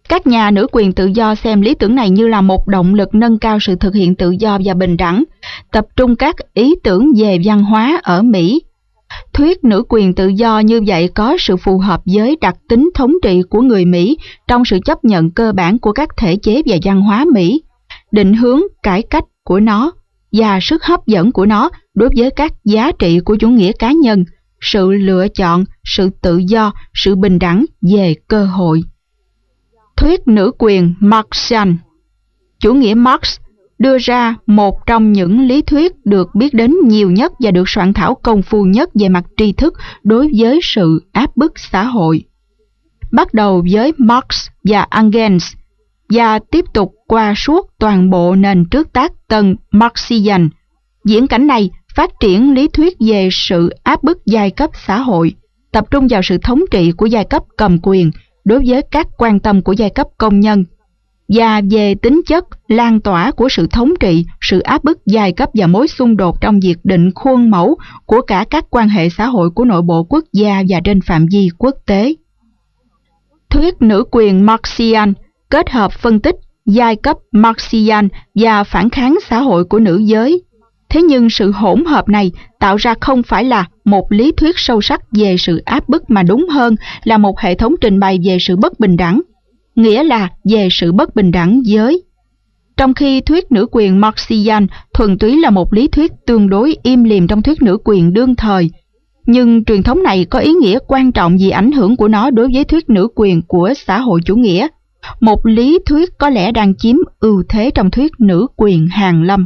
Các nhà nữ quyền tự do xem lý tưởng này như là một động lực nâng cao sự thực hiện tự do và bình đẳng, tập trung các ý tưởng về văn hóa ở Mỹ. Thuyết nữ quyền tự do như vậy có sự phù hợp với đặc tính thống trị của người Mỹ trong sự chấp nhận cơ bản của các thể chế và văn hóa Mỹ, định hướng cải cách của nó và sức hấp dẫn của nó đối với các giá trị của chủ nghĩa cá nhân, sự lựa chọn, sự tự do, sự bình đẳng về cơ hội. Thuyết nữ quyền Marxian. Chủ nghĩa Marx đưa ra một trong những lý thuyết được biết đến nhiều nhất và được soạn thảo công phu nhất về mặt tri thức đối với sự áp bức xã hội. Bắt đầu với Marx và Engels và tiếp tục qua suốt toàn bộ nền trước tác tân Marxian. Diễn cảnh này phát triển lý thuyết về sự áp bức giai cấp xã hội, tập trung vào sự thống trị của giai cấp cầm quyền đối với các quan tâm của giai cấp công nhân, và về tính chất lan tỏa của sự thống trị, sự áp bức giai cấp và mối xung đột trong việc định khuôn mẫu của cả các quan hệ xã hội của nội bộ quốc gia và trên phạm vi quốc tế. Thuyết nữ quyền Marxian kết hợp phân tích giai cấp Marxian và phản kháng xã hội của nữ giới. Thế nhưng sự hỗn hợp này tạo ra không phải là một lý thuyết sâu sắc về sự áp bức mà đúng hơn là một hệ thống trình bày về sự bất bình đẳng, nghĩa là về sự bất bình đẳng giới. Trong khi thuyết nữ quyền Marxian thuần túy là một lý thuyết tương đối im lìm trong thuyết nữ quyền đương thời, nhưng truyền thống này có ý nghĩa quan trọng vì ảnh hưởng của nó đối với thuyết nữ quyền của xã hội chủ nghĩa, một lý thuyết có lẽ đang chiếm ưu thế trong thuyết nữ quyền hàn lâm.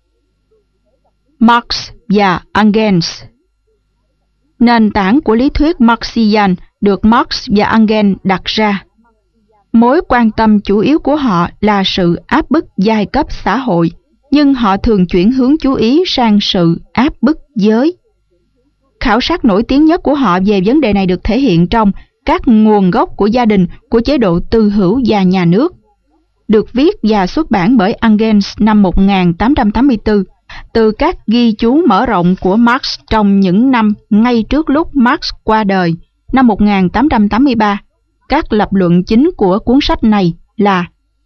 Marx và Engels. Nền tảng của lý thuyết Marxian được Marx và Engels đặt ra. Mối quan tâm chủ yếu của họ là sự áp bức giai cấp xã hội, nhưng họ thường chuyển hướng chú ý sang sự áp bức giới. Khảo sát nổi tiếng nhất của họ về vấn đề này được thể hiện trong Các nguồn gốc của gia đình của chế độ tư hữu và nhà nước, được viết và xuất bản bởi Engels năm 1884, từ các ghi chú mở rộng của Marx trong những năm ngay trước lúc Marx qua đời, năm 1883. Các lập luận chính của cuốn sách này là: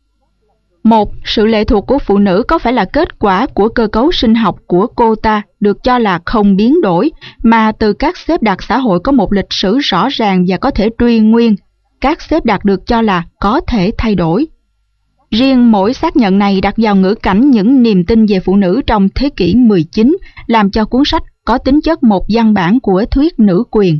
1. Sự lệ thuộc của phụ nữ có phải là kết quả của cơ cấu sinh học của cô ta được cho là không biến đổi, mà từ các xếp đặt xã hội có một lịch sử rõ ràng và có thể truy nguyên. Các xếp đặt được cho là có thể thay đổi. Riêng mỗi xác nhận này đặt vào ngữ cảnh những niềm tin về phụ nữ trong thế kỷ 19, làm cho cuốn sách có tính chất một văn bản của thuyết nữ quyền.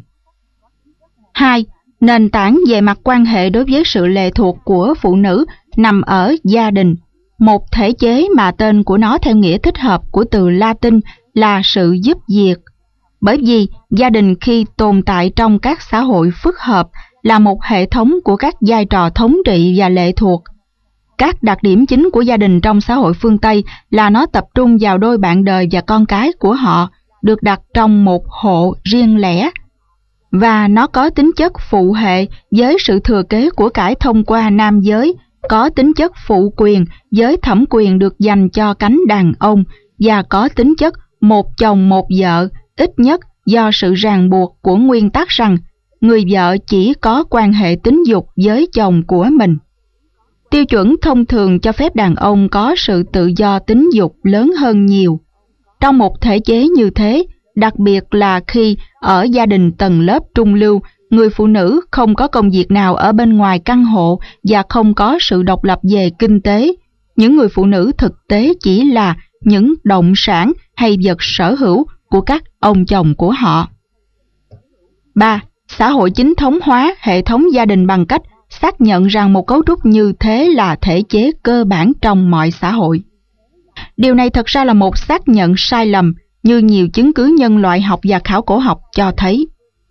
2. Nền tảng về mặt quan hệ đối với sự lệ thuộc của phụ nữ nằm ở gia đình, một thể chế mà tên của nó theo nghĩa thích hợp của từ Latin là sự giúp việc. Bởi vì gia đình khi tồn tại trong các xã hội phức hợp là một hệ thống của các vai trò thống trị và lệ thuộc. Các đặc điểm chính của gia đình trong xã hội phương Tây là nó tập trung vào đôi bạn đời và con cái của họ, được đặt trong một hộ riêng lẻ, và nó có tính chất phụ hệ với sự thừa kế của cải thông qua nam giới, có tính chất phụ quyền với thẩm quyền được dành cho cánh đàn ông, và có tính chất một chồng một vợ, ít nhất do sự ràng buộc của nguyên tắc rằng người vợ chỉ có quan hệ tính dục với chồng của mình. Tiêu chuẩn thông thường cho phép đàn ông có sự tự do tính dục lớn hơn nhiều. Trong một thể chế như thế, đặc biệt là khi ở gia đình tầng lớp trung lưu, người phụ nữ không có công việc nào ở bên ngoài căn hộ và không có sự độc lập về kinh tế. Những người phụ nữ thực tế chỉ là những động sản hay vật sở hữu của các ông chồng của họ. 3. Xã hội chính thống hóa hệ thống gia đình bằng cách xác nhận rằng một cấu trúc như thế là thể chế cơ bản trong mọi xã hội. Điều này thật ra là một xác nhận sai lầm, như nhiều chứng cứ nhân loại học và khảo cổ học cho thấy.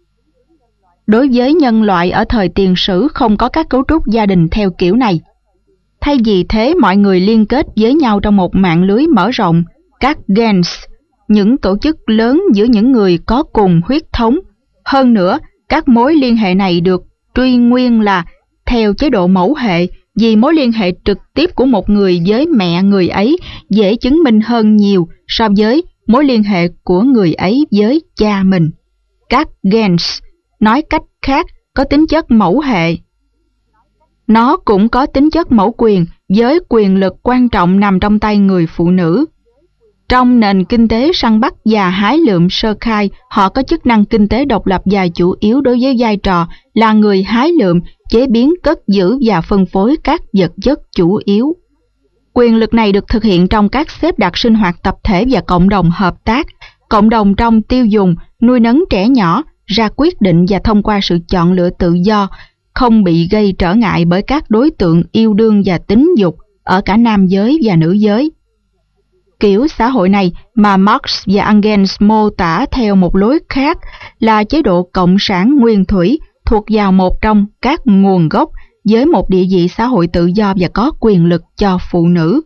Đối với nhân loại ở thời tiền sử không có các cấu trúc gia đình theo kiểu này. Thay vì thế, mọi người liên kết với nhau trong một mạng lưới mở rộng, các gens, những tổ chức lớn giữa những người có cùng huyết thống. Hơn nữa, các mối liên hệ này được truy nguyên là theo chế độ mẫu hệ, vì mối liên hệ trực tiếp của một người với mẹ người ấy dễ chứng minh hơn nhiều so với mối liên hệ của người ấy với cha mình. Các gens, nói cách khác, có tính chất mẫu hệ. Nó cũng có tính chất mẫu quyền với quyền lực quan trọng nằm trong tay người phụ nữ. Trong nền kinh tế săn bắt và hái lượm sơ khai, họ có chức năng kinh tế độc lập và chủ yếu đối với vai trò là người hái lượm, chế biến, cất giữ và phân phối các vật chất chủ yếu. Quyền lực này được thực hiện trong các xếp đặt sinh hoạt tập thể và cộng đồng hợp tác, cộng đồng trong tiêu dùng, nuôi nấng trẻ nhỏ, ra quyết định và thông qua sự chọn lựa tự do, không bị gây trở ngại bởi các đối tượng yêu đương và tính dục ở cả nam giới và nữ giới. Kiểu xã hội này mà Marx và Engels mô tả theo một lối khác là chế độ cộng sản nguyên thủy thuộc vào một trong các nguồn gốc với một địa vị xã hội tự do và có quyền lực cho phụ nữ.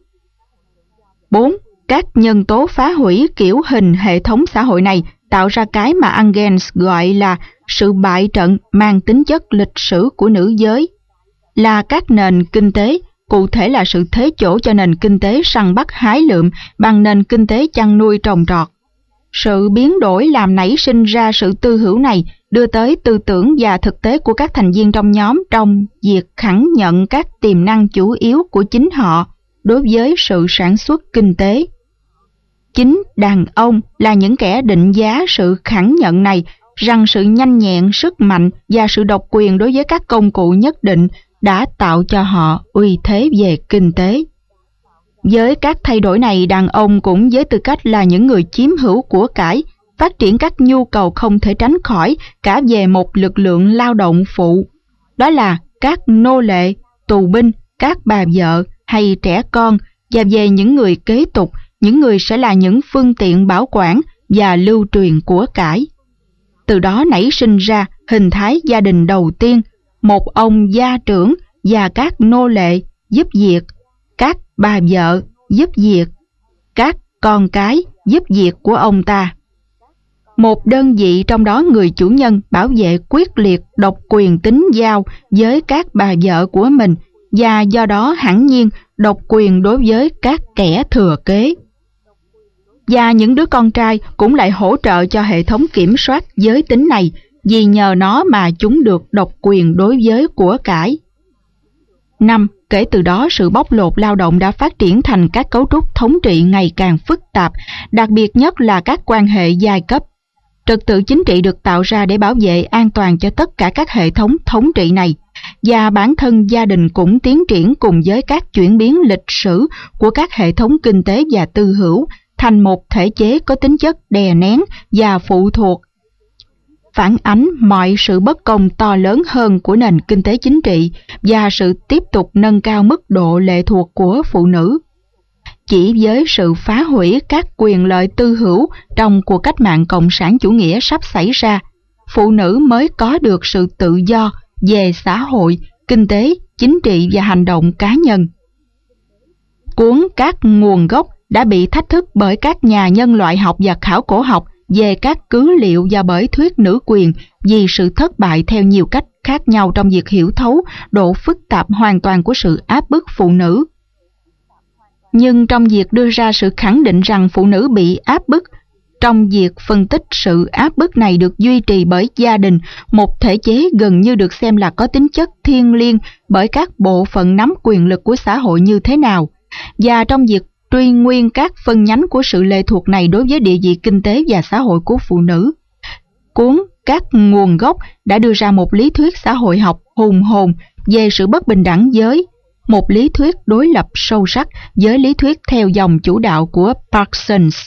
4. Các nhân tố phá hủy kiểu hình hệ thống xã hội này tạo ra cái mà Engels gọi là sự bại trận mang tính chất lịch sử của nữ giới, là các nền kinh tế, cụ thể là sự thế chỗ cho nền kinh tế săn bắt hái lượm bằng nền kinh tế chăn nuôi trồng trọt. Sự biến đổi làm nảy sinh ra sự tư hữu này đưa tới tư tưởng và thực tế của các thành viên trong nhóm trong việc khẳng nhận các tiềm năng chủ yếu của chính họ đối với sự sản xuất kinh tế. Chính đàn ông là những kẻ định giá sự khẳng nhận này, rằng sự nhanh nhẹn, sức mạnh và sự độc quyền đối với các công cụ nhất định đã tạo cho họ uy thế về kinh tế. Với các thay đổi này, đàn ông cũng với tư cách là những người chiếm hữu của cải, phát triển các nhu cầu không thể tránh khỏi cả về một lực lượng lao động phụ, đó là các nô lệ, tù binh, các bà vợ hay trẻ con, và về những người kế tục, những người sẽ là những phương tiện bảo quản và lưu truyền của cải. Từ đó nảy sinh ra hình thái gia đình đầu tiên, một ông gia trưởng và các nô lệ giúp việc, các bà vợ giúp việc, các con cái giúp việc của ông ta. Một đơn vị trong đó người chủ nhân bảo vệ quyết liệt độc quyền tính giao với các bà vợ của mình và do đó hẳn nhiên độc quyền đối với các kẻ thừa kế. Và những đứa con trai cũng lại hỗ trợ cho hệ thống kiểm soát giới tính này, vì nhờ nó mà chúng được độc quyền đối với của cải. 5. Kể từ đó, sự bóc lột lao động đã phát triển thành các cấu trúc thống trị ngày càng phức tạp, đặc biệt nhất là các quan hệ giai cấp. Trật tự chính trị được tạo ra để bảo vệ an toàn cho tất cả các hệ thống thống trị này, và bản thân gia đình cũng tiến triển cùng với các chuyển biến lịch sử của các hệ thống kinh tế và tư hữu thành một thể chế có tính chất đè nén và phụ thuộc, phản ánh mọi sự bất công to lớn hơn của nền kinh tế chính trị và sự tiếp tục nâng cao mức độ lệ thuộc của phụ nữ. Chỉ với sự phá hủy các quyền lợi tư hữu trong cuộc cách mạng cộng sản chủ nghĩa sắp xảy ra, phụ nữ mới có được sự tự do về xã hội, kinh tế, chính trị và hành động cá nhân. Cuốn Các nguồn gốc đã bị thách thức bởi các nhà nhân loại học và khảo cổ học về các cứ liệu và bởi thuyết nữ quyền vì sự thất bại theo nhiều cách khác nhau trong việc hiểu thấu độ phức tạp hoàn toàn của sự áp bức phụ nữ. Nhưng trong việc đưa ra sự khẳng định rằng phụ nữ bị áp bức, trong việc phân tích sự áp bức này được duy trì bởi gia đình, một thể chế gần như được xem là có tính chất thiêng liêng bởi các bộ phận nắm quyền lực của xã hội như thế nào, và trong việc truy nguyên các phân nhánh của sự lệ thuộc này đối với địa vị kinh tế và xã hội của phụ nữ. Cuốn Các nguồn gốc đã đưa ra một lý thuyết xã hội học hùng hồn về sự bất bình đẳng giới, một lý thuyết đối lập sâu sắc với lý thuyết theo dòng chủ đạo của Parsons.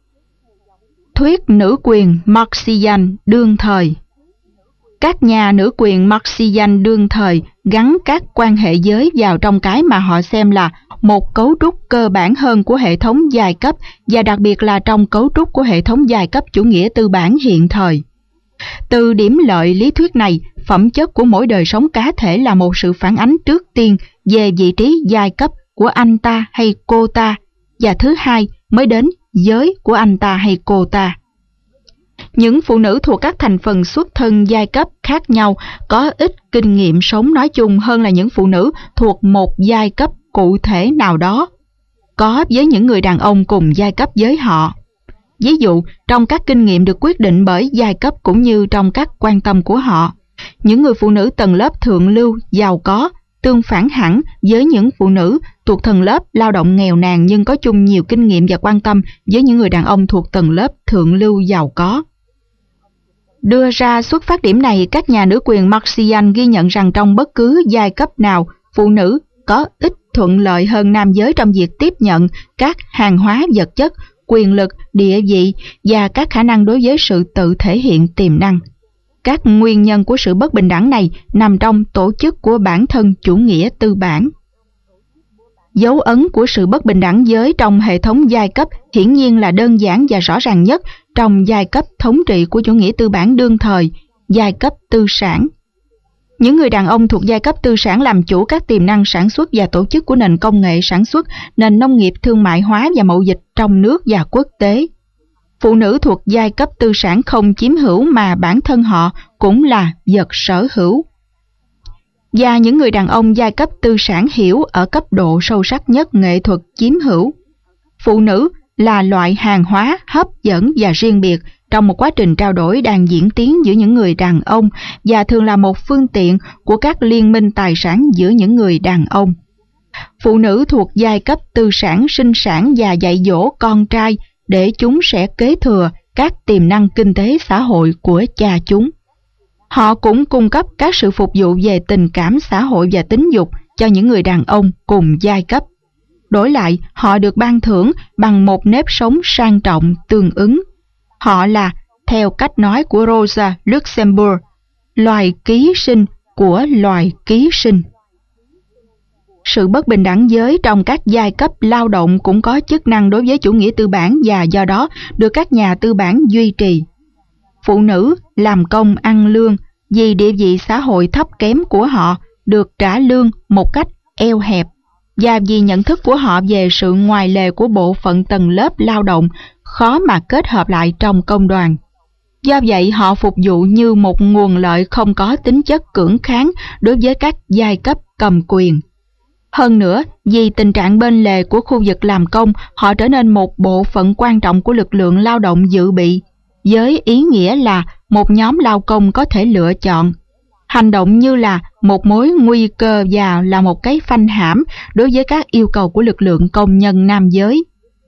Thuyết nữ quyền Marxian đương thời. Các nhà nữ quyền Marxian đương thời gắn các quan hệ giới vào trong cái mà họ xem là một cấu trúc cơ bản hơn của hệ thống giai cấp, và đặc biệt là trong cấu trúc của hệ thống giai cấp chủ nghĩa tư bản hiện thời. Từ điểm lợi lý thuyết này, phẩm chất của mỗi đời sống cá thể là một sự phản ánh trước tiên về vị trí giai cấp của anh ta hay cô ta, và thứ hai mới đến giới của anh ta hay cô ta. Những phụ nữ thuộc các thành phần xuất thân giai cấp khác nhau có ít kinh nghiệm sống nói chung hơn là những phụ nữ thuộc một giai cấp cụ thể nào đó, có với những người đàn ông cùng giai cấp với họ. Ví dụ, trong các kinh nghiệm được quyết định bởi giai cấp cũng như trong các quan tâm của họ, những người phụ nữ tầng lớp thượng lưu, giàu có, tương phản hẳn với những phụ nữ thuộc tầng lớp lao động nghèo nàn nhưng có chung nhiều kinh nghiệm và quan tâm với những người đàn ông thuộc tầng lớp thượng lưu giàu có. Đưa ra xuất phát điểm này, các nhà nữ quyền Marxian ghi nhận rằng trong bất cứ giai cấp nào, phụ nữ có ít thuận lợi hơn nam giới trong việc tiếp nhận các hàng hóa vật chất, quyền lực, địa vị và các khả năng đối với sự tự thể hiện tiềm năng. Các nguyên nhân của sự bất bình đẳng này nằm trong tổ chức của bản thân chủ nghĩa tư bản. Dấu ấn của sự bất bình đẳng giới trong hệ thống giai cấp hiển nhiên là đơn giản và rõ ràng nhất trong giai cấp thống trị của chủ nghĩa tư bản đương thời, giai cấp tư sản. Những người đàn ông thuộc giai cấp tư sản làm chủ các tiềm năng sản xuất và tổ chức của nền công nghệ sản xuất, nền nông nghiệp thương mại hóa và mậu dịch trong nước và quốc tế. Phụ nữ thuộc giai cấp tư sản không chiếm hữu mà bản thân họ cũng là vật sở hữu. Và những người đàn ông giai cấp tư sản hiểu ở cấp độ sâu sắc nhất nghệ thuật chiếm hữu. Phụ nữ là loại hàng hóa hấp dẫn và riêng biệt trong một quá trình trao đổi đang diễn tiến giữa những người đàn ông và thường là một phương tiện của các liên minh tài sản giữa những người đàn ông. Phụ nữ thuộc giai cấp tư sản sinh sản và dạy dỗ con trai để chúng sẽ kế thừa các tiềm năng kinh tế xã hội của cha chúng. Họ cũng cung cấp các sự phục vụ về tình cảm xã hội và tính dục cho những người đàn ông cùng giai cấp. Đổi lại, họ được ban thưởng bằng một nếp sống sang trọng tương ứng. Họ là, theo cách nói của Rosa Luxemburg, loài ký sinh của loài ký sinh. Sự bất bình đẳng giới trong các giai cấp lao động cũng có chức năng đối với chủ nghĩa tư bản và do đó được các nhà tư bản duy trì. Phụ nữ làm công ăn lương vì địa vị xã hội thấp kém của họ được trả lương một cách eo hẹp và vì nhận thức của họ về sự ngoài lề của bộ phận tầng lớp lao động khó mà kết hợp lại trong công đoàn. Do vậy họ phục vụ như một nguồn lợi không có tính chất cưỡng kháng đối với các giai cấp cầm quyền. Hơn nữa, vì tình trạng bên lề của khu vực làm công, họ trở nên một bộ phận quan trọng của lực lượng lao động dự bị, với ý nghĩa là một nhóm lao công có thể lựa chọn. Hành động như là một mối nguy cơ và là một cái phanh hãm đối với các yêu cầu của lực lượng công nhân nam giới.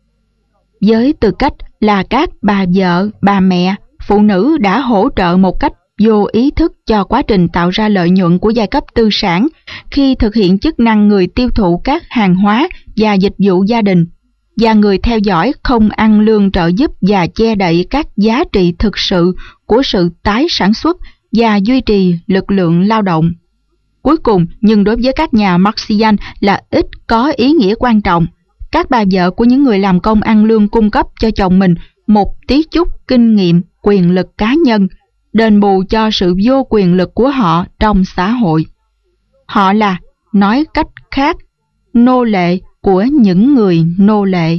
Với tư cách là các bà vợ, bà mẹ, phụ nữ đã hỗ trợ một cách vô ý thức cho quá trình tạo ra lợi nhuận của giai cấp tư sản khi thực hiện chức năng người tiêu thụ các hàng hóa và dịch vụ gia đình, và người theo dõi không ăn lương trợ giúp và che đậy các giá trị thực sự của sự tái sản xuất và duy trì lực lượng lao động. Cuối cùng, nhưng đối với các nhà Marxian là ít có ý nghĩa quan trọng, các bà vợ của những người làm công ăn lương cung cấp cho chồng mình một tí chút kinh nghiệm, quyền lực cá nhân, đền bù cho sự vô quyền lực của họ trong xã hội. Họ là, nói cách khác, nô lệ của những người nô lệ.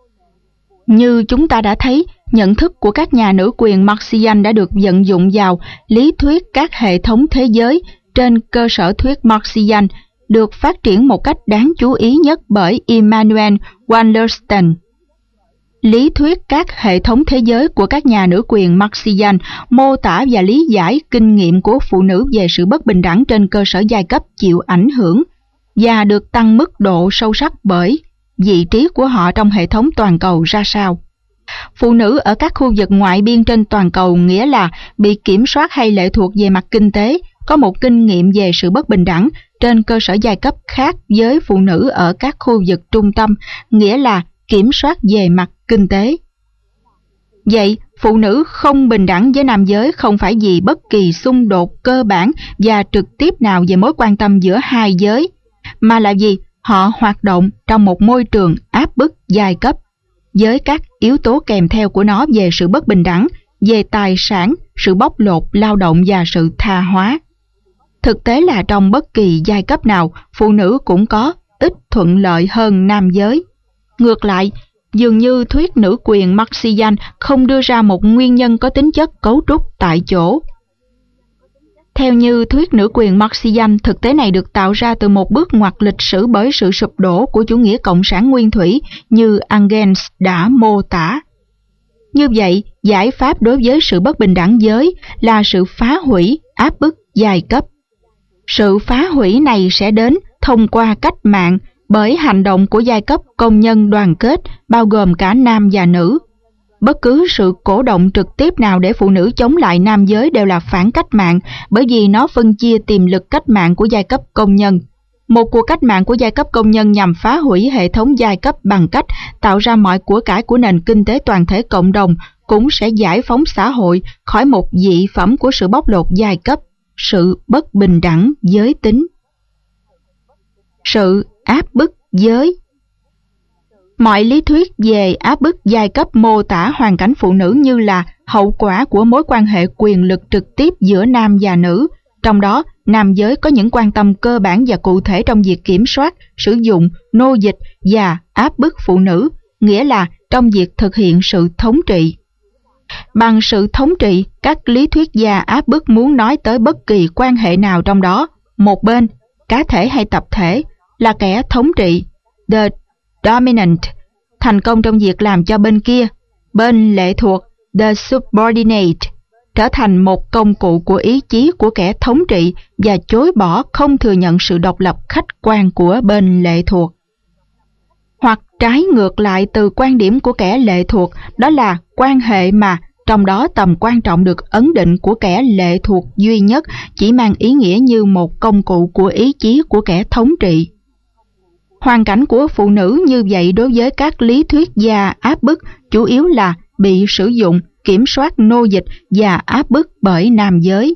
Như chúng ta đã thấy, nhận thức của các nhà nữ quyền Marxian đã được vận dụng vào lý thuyết các hệ thống thế giới trên cơ sở thuyết Marxian, được phát triển một cách đáng chú ý nhất bởi Immanuel Wallerstein. Lý thuyết các hệ thống thế giới của các nhà nữ quyền Marxian mô tả và lý giải kinh nghiệm của phụ nữ về sự bất bình đẳng trên cơ sở giai cấp chịu ảnh hưởng và được tăng mức độ sâu sắc bởi vị trí của họ trong hệ thống toàn cầu ra sao. Phụ nữ ở các khu vực ngoại biên trên toàn cầu nghĩa là bị kiểm soát hay lệ thuộc về mặt kinh tế, có một kinh nghiệm về sự bất bình đẳng trên cơ sở giai cấp khác với phụ nữ ở các khu vực trung tâm, nghĩa là kiểm soát về mặt kinh tế. Vậy, phụ nữ không bình đẳng với nam giới không phải vì bất kỳ xung đột cơ bản và trực tiếp nào về mối quan tâm giữa hai giới, mà là vì họ hoạt động trong một môi trường áp bức giai cấp, với các yếu tố kèm theo của nó về sự bất bình đẳng, về tài sản, sự bóc lột lao động và sự tha hóa. Thực tế là trong bất kỳ giai cấp nào, phụ nữ cũng có ít thuận lợi hơn nam giới. Ngược lại, dường như thuyết nữ quyền Marxian không đưa ra một nguyên nhân có tính chất cấu trúc tại chỗ. Theo như thuyết nữ quyền Marxian, thực tế này được tạo ra từ một bước ngoặt lịch sử bởi sự sụp đổ của chủ nghĩa cộng sản nguyên thủy như Engels đã mô tả. Như vậy, giải pháp đối với sự bất bình đẳng giới là sự phá hủy áp bức giai cấp. Sự phá hủy này sẽ đến thông qua cách mạng bởi hành động của giai cấp công nhân đoàn kết, bao gồm cả nam và nữ. Bất cứ sự cổ động trực tiếp nào để phụ nữ chống lại nam giới đều là phản cách mạng, bởi vì nó phân chia tiềm lực cách mạng của giai cấp công nhân. Một cuộc cách mạng của giai cấp công nhân nhằm phá hủy hệ thống giai cấp bằng cách tạo ra mọi của cải của nền kinh tế toàn thể cộng đồng, cũng sẽ giải phóng xã hội khỏi một dị phẩm của sự bóc lột giai cấp, sự bất bình đẳng giới tính. Sự áp bức giới. Mọi lý thuyết về áp bức giai cấp mô tả hoàn cảnh phụ nữ như là hậu quả của mối quan hệ quyền lực trực tiếp giữa nam và nữ, trong đó nam giới có những quan tâm cơ bản và cụ thể trong việc kiểm soát, sử dụng, nô dịch và áp bức phụ nữ, nghĩa là trong việc thực hiện sự thống trị. Bằng sự thống trị, các lý thuyết gia áp bức muốn nói tới bất kỳ quan hệ nào trong đó. Một bên, cá thể hay tập thể, là kẻ thống trị, the dominant, thành công trong việc làm cho bên kia, bên lệ thuộc, the subordinate, trở thành một công cụ của ý chí của kẻ thống trị và chối bỏ không thừa nhận sự độc lập khách quan của bên lệ thuộc. Hoặc trái ngược lại từ quan điểm của kẻ lệ thuộc, đó là quan hệ mà trong đó tầm quan trọng được ấn định của kẻ lệ thuộc duy nhất chỉ mang ý nghĩa như một công cụ của ý chí của kẻ thống trị. Hoàn cảnh của phụ nữ như vậy đối với các lý thuyết gia áp bức chủ yếu là bị sử dụng, kiểm soát, nô dịch và áp bức bởi nam giới.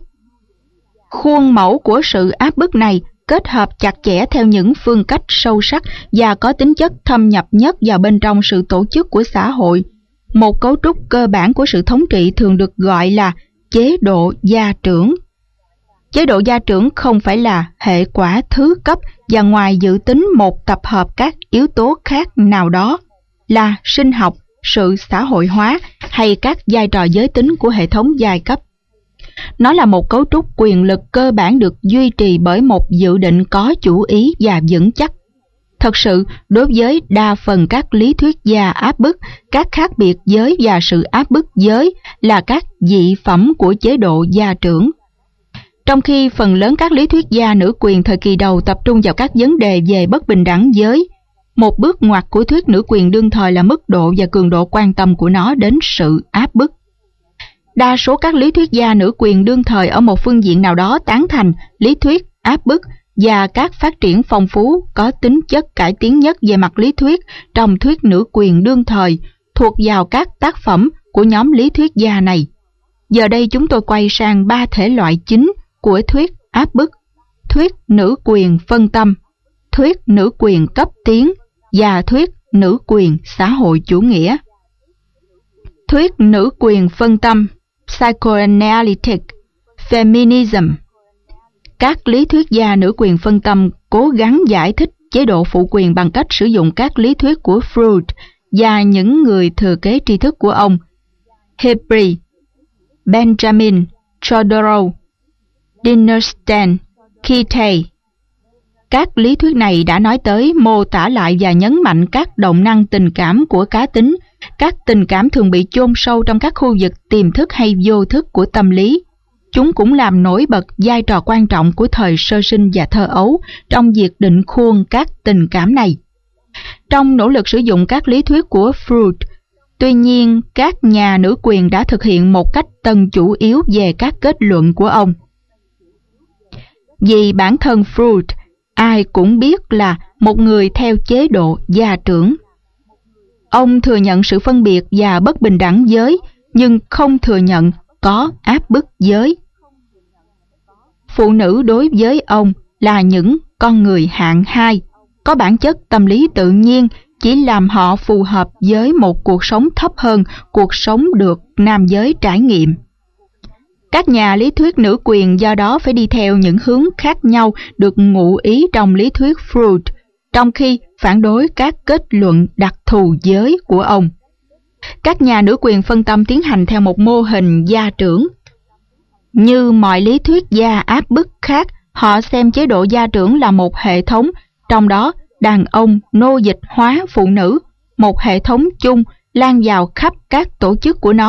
Khuôn mẫu của sự áp bức này kết hợp chặt chẽ theo những phương cách sâu sắc và có tính chất thâm nhập nhất vào bên trong sự tổ chức của xã hội. Một cấu trúc cơ bản của sự thống trị thường được gọi là chế độ gia trưởng. Chế độ gia trưởng không phải là hệ quả thứ cấp và ngoài dự tính một tập hợp các yếu tố khác nào đó, là sinh học, sự xã hội hóa hay các vai trò giới tính của hệ thống giai cấp. Nó là một cấu trúc quyền lực cơ bản được duy trì bởi một dự định có chủ ý và vững chắc. Thật sự, đối với đa phần các lý thuyết gia áp bức, các khác biệt giới và sự áp bức giới là các dị phẩm của chế độ gia trưởng. Trong khi phần lớn các lý thuyết gia nữ quyền thời kỳ đầu tập trung vào các vấn đề về bất bình đẳng giới, một bước ngoặt của thuyết nữ quyền đương thời là mức độ và cường độ quan tâm của nó đến sự áp bức. Đa số các lý thuyết gia nữ quyền đương thời ở một phương diện nào đó tán thành lý thuyết áp bức, và các phát triển phong phú có tính chất cải tiến nhất về mặt lý thuyết trong thuyết nữ quyền đương thời thuộc vào các tác phẩm của nhóm lý thuyết gia này. Giờ đây chúng tôi quay sang ba thể loại chính của thuyết áp bức: thuyết nữ quyền phân tâm, thuyết nữ quyền cấp tiến và thuyết nữ quyền xã hội chủ nghĩa. Thuyết nữ quyền phân tâm, psychoanalytic feminism. Các lý thuyết gia nữ quyền phân tâm cố gắng giải thích chế độ phụ quyền bằng cách sử dụng các lý thuyết của Freud và những người thừa kế tri thức của ông: Hebry, Benjamin, Chodorow, Dinnerstein, Kitay. Các lý thuyết này đã nói tới, mô tả lại và nhấn mạnh các động năng tình cảm của cá tính. Các tình cảm thường bị chôn sâu trong các khu vực tiềm thức hay vô thức của tâm lý. Chúng cũng làm nổi bật vai trò quan trọng của thời sơ sinh và thơ ấu trong việc định khuôn các tình cảm này. Trong nỗ lực sử dụng các lý thuyết của Freud, tuy nhiên các nhà nữ quyền đã thực hiện một cách tân chủ yếu về các kết luận của ông. Vì bản thân Freud, ai cũng biết là một người theo chế độ gia trưởng. Ông thừa nhận sự phân biệt và bất bình đẳng giới, nhưng không thừa nhận có áp bức giới. Phụ nữ đối với ông là những con người hạng hai, có bản chất tâm lý tự nhiên, chỉ làm họ phù hợp với một cuộc sống thấp hơn cuộc sống được nam giới trải nghiệm. Các nhà lý thuyết nữ quyền do đó phải đi theo những hướng khác nhau được ngụ ý trong lý thuyết Freud, trong khi phản đối các kết luận đặc thù giới của ông. Các nhà nữ quyền phân tâm tiến hành theo một mô hình gia trưởng. Như mọi lý thuyết gia áp bức khác, họ xem chế độ gia trưởng là một hệ thống, trong đó đàn ông nô dịch hóa phụ nữ, một hệ thống chung lan vào khắp các tổ chức của nó,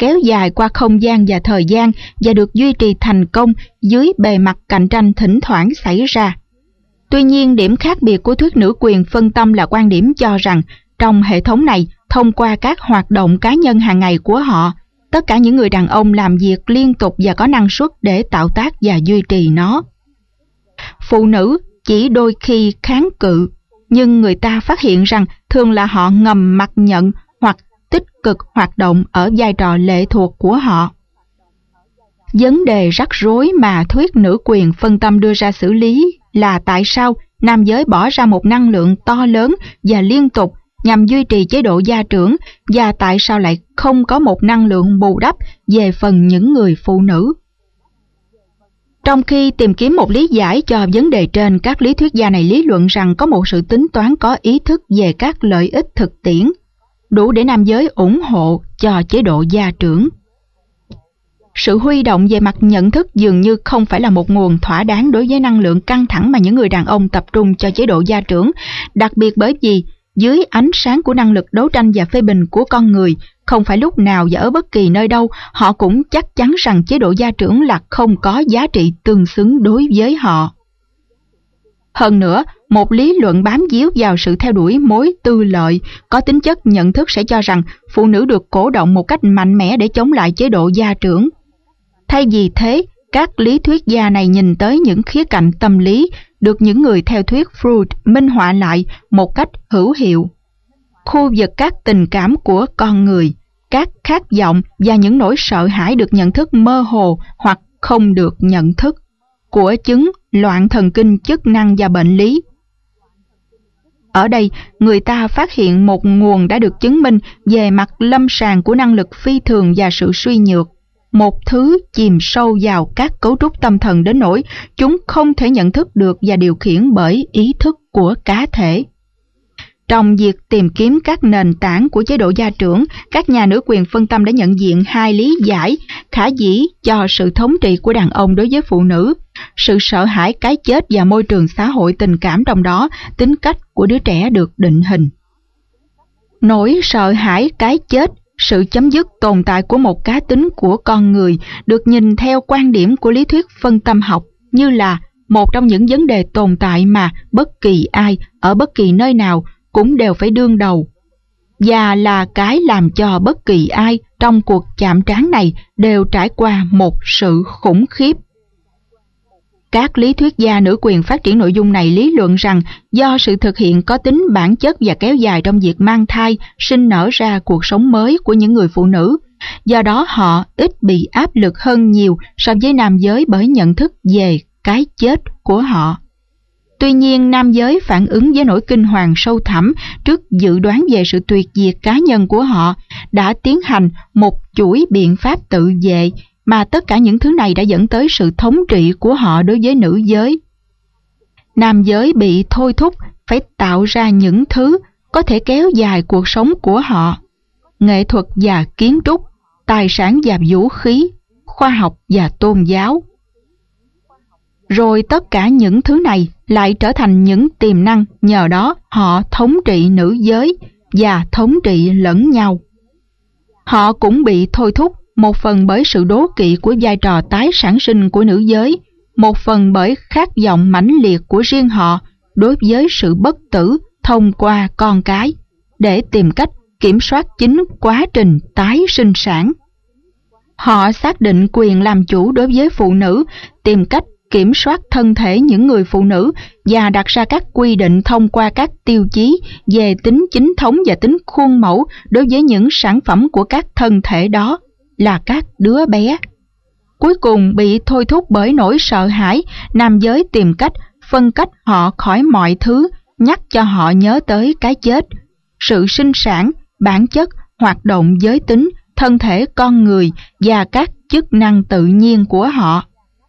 kéo dài qua không gian và thời gian và được duy trì thành công dưới bề mặt cạnh tranh thỉnh thoảng xảy ra. Tuy nhiên, điểm khác biệt của thuyết nữ quyền phân tâm là quan điểm cho rằng trong hệ thống này, thông qua các hoạt động cá nhân hàng ngày của họ, tất cả những người đàn ông làm việc liên tục và có năng suất để tạo tác và duy trì nó. Phụ nữ chỉ đôi khi kháng cự, nhưng người ta phát hiện rằng thường là họ ngầm mặc nhận hoặc tích cực hoạt động ở vai trò lệ thuộc của họ. Vấn đề rắc rối mà thuyết nữ quyền phân tâm đưa ra xử lý là tại sao nam giới bỏ ra một năng lượng to lớn và liên tục nhằm duy trì chế độ gia trưởng, và tại sao lại không có một năng lượng bù đắp về phần những người phụ nữ. Trong khi tìm kiếm một lý giải cho vấn đề trên, các lý thuyết gia này lý luận rằng có một sự tính toán có ý thức về các lợi ích thực tiễn, đủ để nam giới ủng hộ cho chế độ gia trưởng. Sự huy động về mặt nhận thức dường như không phải là một nguồn thỏa đáng đối với năng lượng căng thẳng mà những người đàn ông tập trung cho chế độ gia trưởng, đặc biệt bởi vì dưới ánh sáng của năng lực đấu tranh và phê bình của con người, không phải lúc nào và ở bất kỳ nơi đâu họ cũng chắc chắn rằng chế độ gia trưởng là không có giá trị tương xứng đối với họ. Hơn nữa, một lý luận bám víu vào sự theo đuổi mối tư lợi có tính chất nhận thức sẽ cho rằng phụ nữ được cổ động một cách mạnh mẽ để chống lại chế độ gia trưởng. Thay vì thế, các lý thuyết gia này nhìn tới những khía cạnh tâm lý được những người theo thuyết Freud minh họa lại một cách hữu hiệu. Khu vực các tình cảm của con người, các khát vọng và những nỗi sợ hãi được nhận thức mơ hồ hoặc không được nhận thức, của chứng loạn thần kinh chức năng và bệnh lý. Ở đây, người ta phát hiện một nguồn đã được chứng minh về mặt lâm sàng của năng lực phi thường và sự suy nhược, một thứ chìm sâu vào các cấu trúc tâm thần đến nỗi chúng không thể nhận thức được và điều khiển bởi ý thức của cá thể. Trong việc tìm kiếm các nền tảng của chế độ gia trưởng, các nhà nữ quyền phân tâm đã nhận diện hai lý giải khả dĩ cho sự thống trị của đàn ông đối với phụ nữ: sự sợ hãi cái chết và môi trường xã hội tình cảm trong đó tính cách của đứa trẻ được định hình. Nỗi sợ hãi cái chết, sự chấm dứt tồn tại của một cá tính của con người, được nhìn theo quan điểm của lý thuyết phân tâm học như là một trong những vấn đề tồn tại mà bất kỳ ai ở bất kỳ nơi nào cũng đều phải đương đầu, và là cái làm cho bất kỳ ai trong cuộc chạm trán này đều trải qua một sự khủng khiếp. Các lý thuyết gia nữ quyền phát triển nội dung này lý luận rằng do sự thực hiện có tính bản chất và kéo dài trong việc mang thai, sinh nở ra cuộc sống mới của những người phụ nữ, do đó họ ít bị áp lực hơn nhiều so với nam giới bởi nhận thức về cái chết của họ. Tuy nhiên, nam giới phản ứng với nỗi kinh hoàng sâu thẳm trước dự đoán về sự tuyệt diệt cá nhân của họ, đã tiến hành một chuỗi biện pháp tự vệ, mà tất cả những thứ này đã dẫn tới sự thống trị của họ đối với nữ giới. Nam giới bị thôi thúc phải tạo ra những thứ có thể kéo dài cuộc sống của họ: nghệ thuật và kiến trúc, tài sản và vũ khí, khoa học và tôn giáo. Rồi tất cả những thứ này lại trở thành những tiềm năng, nhờ đó họ thống trị nữ giới và thống trị lẫn nhau. Họ cũng bị thôi thúc một phần bởi sự đố kỵ của vai trò tái sản sinh của nữ giới, một phần bởi khát vọng mãnh liệt của riêng họ đối với sự bất tử thông qua con cái, để tìm cách kiểm soát chính quá trình tái sinh sản. Họ xác định quyền làm chủ đối với phụ nữ, tìm cách kiểm soát thân thể những người phụ nữ và đặt ra các quy định thông qua các tiêu chí về tính chính thống và tính khuôn mẫu đối với những sản phẩm của các thân thể đó, là các đứa bé. Cuối cùng bị thôi thúc bởi nỗi sợ hãi, nam giới tìm cách phân cách họ khỏi mọi thứ, nhắc cho họ nhớ tới cái chết, sự sinh sản, bản chất, hoạt động giới tính, thân thể con người và các chức năng tự nhiên của họ.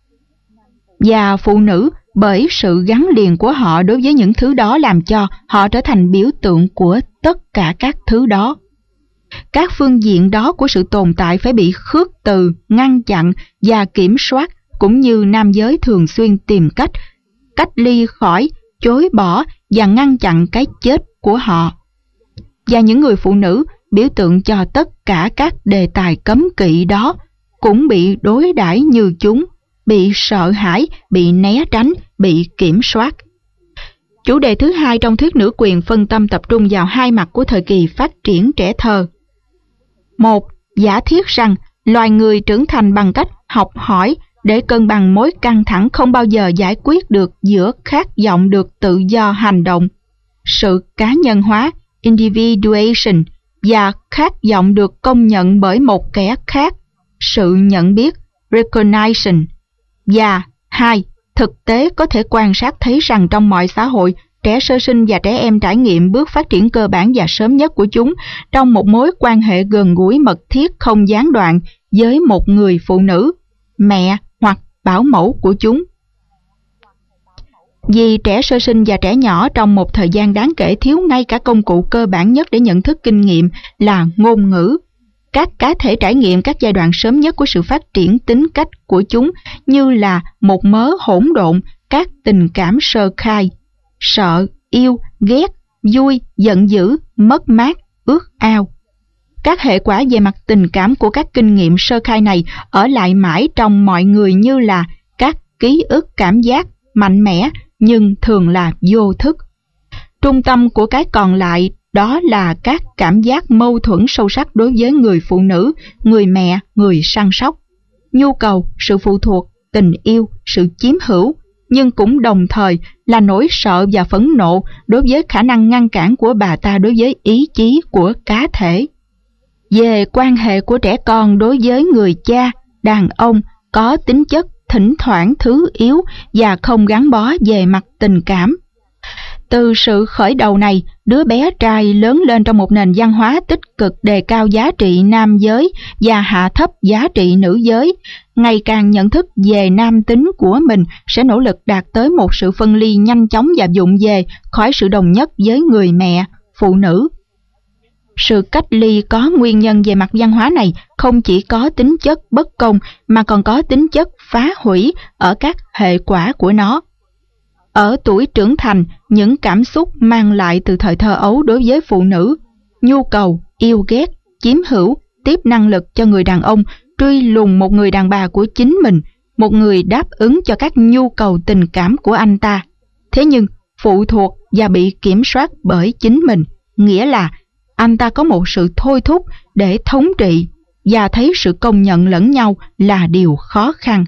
Và phụ nữ, bởi sự gắn liền của họ đối với những thứ đó, làm cho họ trở thành biểu tượng của tất cả các thứ đó. Các phương diện đó của sự tồn tại phải bị khước từ, ngăn chặn và kiểm soát, cũng như nam giới thường xuyên tìm cách cách ly khỏi, chối bỏ và ngăn chặn cái chết của họ. Và những người phụ nữ biểu tượng cho tất cả các đề tài cấm kỵ đó, cũng bị đối đãi như chúng, bị sợ hãi, bị né tránh, bị kiểm soát. Chủ đề thứ hai trong thuyết nữ quyền phân tâm tập trung vào hai mặt của thời kỳ phát triển trẻ thơ. Một, giả thiết rằng loài người trưởng thành bằng cách học hỏi để cân bằng mối căng thẳng không bao giờ giải quyết được giữa khát vọng được tự do hành động, sự cá nhân hóa, individuation, và khát vọng được công nhận bởi một kẻ khác, sự nhận biết, recognition. Và hai, thực tế có thể quan sát thấy rằng trong mọi xã hội, trẻ sơ sinh và trẻ em trải nghiệm bước phát triển cơ bản và sớm nhất của chúng trong một mối quan hệ gần gũi mật thiết không gián đoạn với một người phụ nữ, mẹ hoặc bảo mẫu của chúng. Vì trẻ sơ sinh và trẻ nhỏ trong một thời gian đáng kể thiếu ngay cả công cụ cơ bản nhất để nhận thức kinh nghiệm là ngôn ngữ. Các cá thể trải nghiệm các giai đoạn sớm nhất của sự phát triển tính cách của chúng như là một mớ hỗn độn các tình cảm sơ khai: sợ, yêu, ghét, vui, giận dữ, mất mát, ước ao. Các hệ quả về mặt tình cảm của các kinh nghiệm sơ khai này ở lại mãi trong mọi người như là các ký ức cảm giác mạnh mẽ nhưng thường là vô thức. Trung tâm của cái còn lại đó là các cảm giác mâu thuẫn sâu sắc đối với người phụ nữ, người mẹ, người săn sóc. Nhu cầu, sự phụ thuộc, tình yêu, sự chiếm hữu, nhưng cũng đồng thời là nỗi sợ và phẫn nộ đối với khả năng ngăn cản của bà ta đối với ý chí của cá thể. Về quan hệ của trẻ con đối với người cha, đàn ông có tính chất thỉnh thoảng thứ yếu và không gắn bó về mặt tình cảm. Từ sự khởi đầu này, đứa bé trai lớn lên trong một nền văn hóa tích cực đề cao giá trị nam giới và hạ thấp giá trị nữ giới, ngày càng nhận thức về nam tính của mình sẽ nỗ lực đạt tới một sự phân ly nhanh chóng và vụng về khỏi sự đồng nhất với người mẹ, phụ nữ. Sự cách ly có nguyên nhân về mặt văn hóa này không chỉ có tính chất bất công mà còn có tính chất phá hủy ở các hệ quả của nó. Ở tuổi trưởng thành, những cảm xúc mang lại từ thời thơ ấu đối với phụ nữ, nhu cầu, yêu ghét, chiếm hữu, tiếp năng lực cho người đàn ông truy lùng một người đàn bà của chính mình, một người đáp ứng cho các nhu cầu tình cảm của anh ta. Thế nhưng, phụ thuộc và bị kiểm soát bởi chính mình, nghĩa là anh ta có một sự thôi thúc để thống trị và thấy sự công nhận lẫn nhau là điều khó khăn.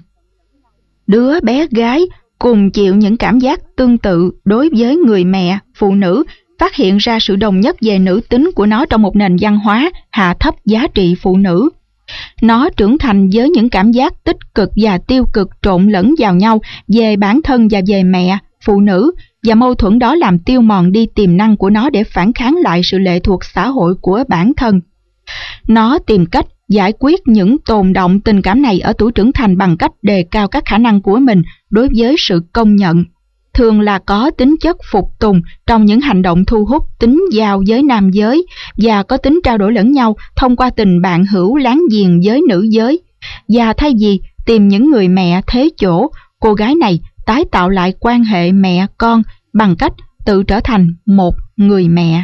Đứa bé gái cùng chịu những cảm giác tương tự đối với người mẹ, phụ nữ, phát hiện ra sự đồng nhất về nữ tính của nó trong một nền văn hóa hạ thấp giá trị phụ nữ. Nó trưởng thành với những cảm giác tích cực và tiêu cực trộn lẫn vào nhau về bản thân và về mẹ, phụ nữ, và mâu thuẫn đó làm tiêu mòn đi tiềm năng của nó để phản kháng lại sự lệ thuộc xã hội của bản thân. Nó tìm cách giải quyết những tồn động tình cảm này ở tuổi trưởng thành bằng cách đề cao các khả năng của mình đối với sự công nhận, thường là có tính chất phục tùng trong những hành động thu hút tính giao với nam giới và có tính trao đổi lẫn nhau thông qua tình bạn hữu láng giềng với nữ giới. Và thay vì tìm những người mẹ thế chỗ, cô gái này tái tạo lại quan hệ mẹ-con bằng cách tự trở thành một người mẹ.